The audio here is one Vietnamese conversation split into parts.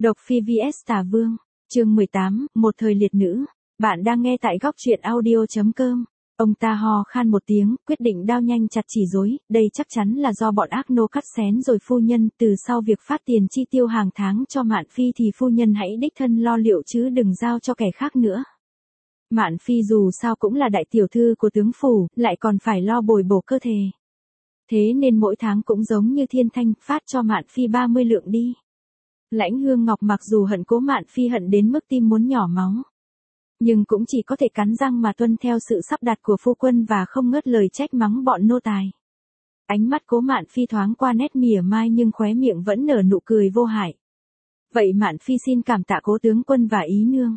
Độc Phi vs Tà Vương, chương 18, một thời liệt nữ. Bạn đang nghe tại góc truyện audio.com. Ông ta ho khan một tiếng, quyết định đao nhanh chặt chỉ rối, đây chắc chắn là do bọn ác nô cắt xén rồi phu nhân, từ sau việc phát tiền chi tiêu hàng tháng cho Mạn Phi thì phu nhân hãy đích thân lo liệu chứ đừng giao cho kẻ khác nữa. Mạn Phi dù sao cũng là đại tiểu thư của tướng phủ, lại còn phải lo bồi bổ cơ thể. Thế nên mỗi tháng cũng giống như Thiên Thanh, phát cho Mạn Phi 30 lượng đi. Lãnh Hương Ngọc mặc dù hận Cố Mạn Phi hận đến mức tim muốn nhỏ máu, nhưng cũng chỉ có thể cắn răng mà tuân theo sự sắp đặt của phu quân và không ngớt lời trách mắng bọn nô tài. Ánh mắt Cố Mạn Phi thoáng qua nét mỉa mai nhưng khóe miệng vẫn nở nụ cười vô hại. Vậy Mạn Phi xin cảm tạ Cố tướng quân và ý nương.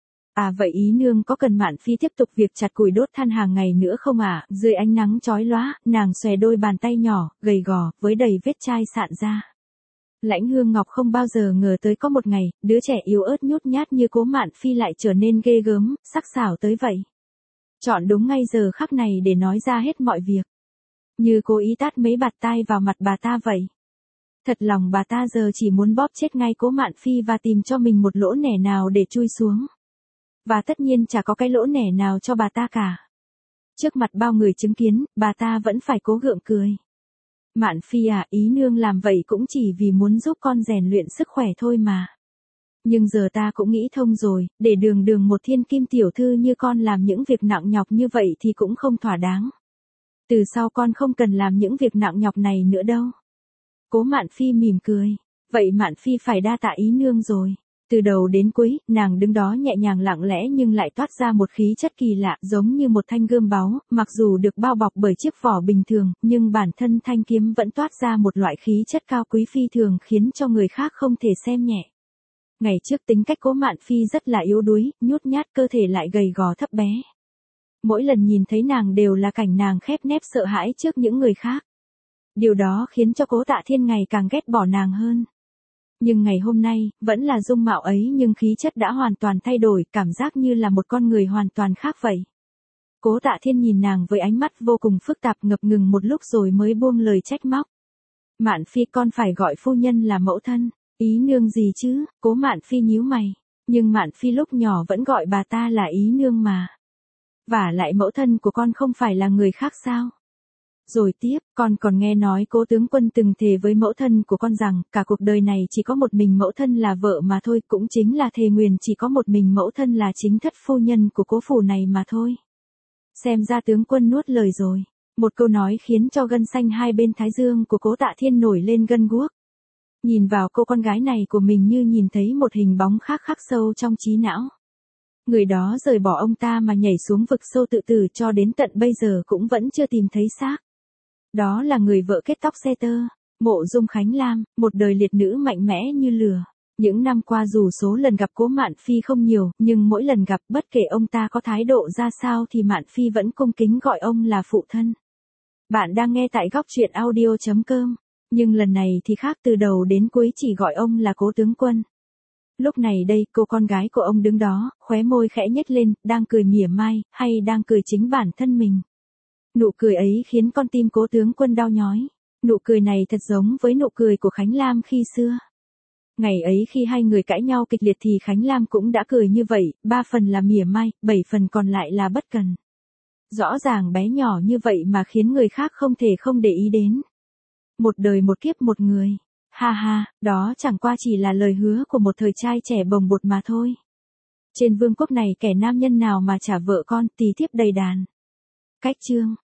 À vậy ý nương có cần Mạn Phi tiếp tục việc chặt củi đốt than hàng ngày nữa không ạ? Dưới ánh nắng chói lóa, nàng xòe đôi bàn tay nhỏ, gầy gò, với đầy vết chai sạn ra. Lãnh Hương Ngọc không bao giờ ngờ tới có một ngày, đứa trẻ yếu ớt nhút nhát như Cố Mạn Phi lại trở nên ghê gớm, sắc sảo tới vậy. Chọn đúng ngay giờ khắc này để nói ra hết mọi việc. Như cố ý tát mấy bạt tai vào mặt bà ta vậy. Thật lòng bà ta giờ chỉ muốn bóp chết ngay Cố Mạn Phi và tìm cho mình một lỗ nẻ nào để chui xuống. Và tất nhiên chả có cái lỗ nẻ nào cho bà ta cả. Trước mặt bao người chứng kiến, bà ta vẫn phải cố gượng cười. Mạn Phi à, ý nương làm vậy cũng chỉ vì muốn giúp con rèn luyện sức khỏe thôi mà. Nhưng giờ ta cũng nghĩ thông rồi, để đường một thiên kim tiểu thư như con làm những việc nặng nhọc như vậy thì cũng không thỏa đáng. Từ sau con không cần làm những việc nặng nhọc này nữa đâu. Cố Mạn Phi mỉm cười. Vậy Mạn Phi phải đa tạ ý nương rồi. Từ đầu đến cuối, nàng đứng đó nhẹ nhàng lặng lẽ nhưng lại toát ra một khí chất kỳ lạ giống như một thanh gươm báu, mặc dù được bao bọc bởi chiếc vỏ bình thường, nhưng bản thân thanh kiếm vẫn toát ra một loại khí chất cao quý phi thường khiến cho người khác không thể xem nhẹ. Ngày trước tính cách Cố Mạn Phi rất là yếu đuối, nhút nhát cơ thể lại gầy gò thấp bé. Mỗi lần nhìn thấy nàng đều là cảnh nàng khép nép sợ hãi trước những người khác. Điều đó khiến cho Cố Tạ Thiên ngày càng ghét bỏ nàng hơn. Nhưng ngày hôm nay, vẫn là dung mạo ấy nhưng khí chất đã hoàn toàn thay đổi, cảm giác như là một con người hoàn toàn khác vậy. Cố Tạ Thiên nhìn nàng với ánh mắt vô cùng phức tạp ngập ngừng một lúc rồi mới buông lời trách móc. Mạn Phi con phải gọi phu nhân là mẫu thân, ý nương gì chứ? Cố Mạn Phi nhíu mày, nhưng Mạn Phi lúc nhỏ vẫn gọi bà ta là ý nương mà. Vả lại mẫu thân của con không phải là người khác sao? Rồi tiếp, con còn nghe nói Cố tướng quân từng thề với mẫu thân của con rằng, cả cuộc đời này chỉ có một mình mẫu thân là vợ mà thôi, cũng chính là thề nguyền chỉ có một mình mẫu thân là chính thất phu nhân của Cố phủ này mà thôi. Xem ra tướng quân nuốt lời rồi. Một câu nói khiến cho gân xanh hai bên thái dương của Cố Tạ Thiên nổi lên gân guốc. Nhìn vào cô con gái này của mình như nhìn thấy một hình bóng khác khắc sâu trong trí não. Người đó rời bỏ ông ta mà nhảy xuống vực sâu tự tử cho đến tận bây giờ cũng vẫn chưa tìm thấy xác. Đó là người vợ kết tóc xe tơ, Mộ Dung Khánh Lam, một đời liệt nữ mạnh mẽ như lửa. Những năm qua dù số lần gặp Cố Mạn Phi không nhiều, nhưng mỗi lần gặp bất kể ông ta có thái độ ra sao thì Mạn Phi vẫn cung kính gọi ông là phụ thân. Bạn đang nghe tại góc truyện audio.com, nhưng lần này thì khác, từ đầu đến cuối chỉ gọi ông là Cố tướng quân. Lúc này đây, cô con gái của ông đứng đó, khóe môi khẽ nhếch lên, đang cười mỉa mai, hay đang cười chính bản thân mình. Nụ cười ấy khiến con tim Cố tướng quân đau nhói. Nụ cười này thật giống với nụ cười của Khánh Lam khi xưa. Ngày ấy khi hai người cãi nhau kịch liệt thì Khánh Lam cũng đã cười như vậy, 3 phần là mỉa mai, 7 phần còn lại là bất cần. Rõ ràng bé nhỏ như vậy mà khiến người khác không thể không để ý đến. Một đời một kiếp một người. Ha ha, đó chẳng qua chỉ là lời hứa của một thời trai trẻ bồng bột mà thôi. Trên vương quốc này kẻ nam nhân nào mà trả vợ con tỳ thiếp đầy đàn. Cách chương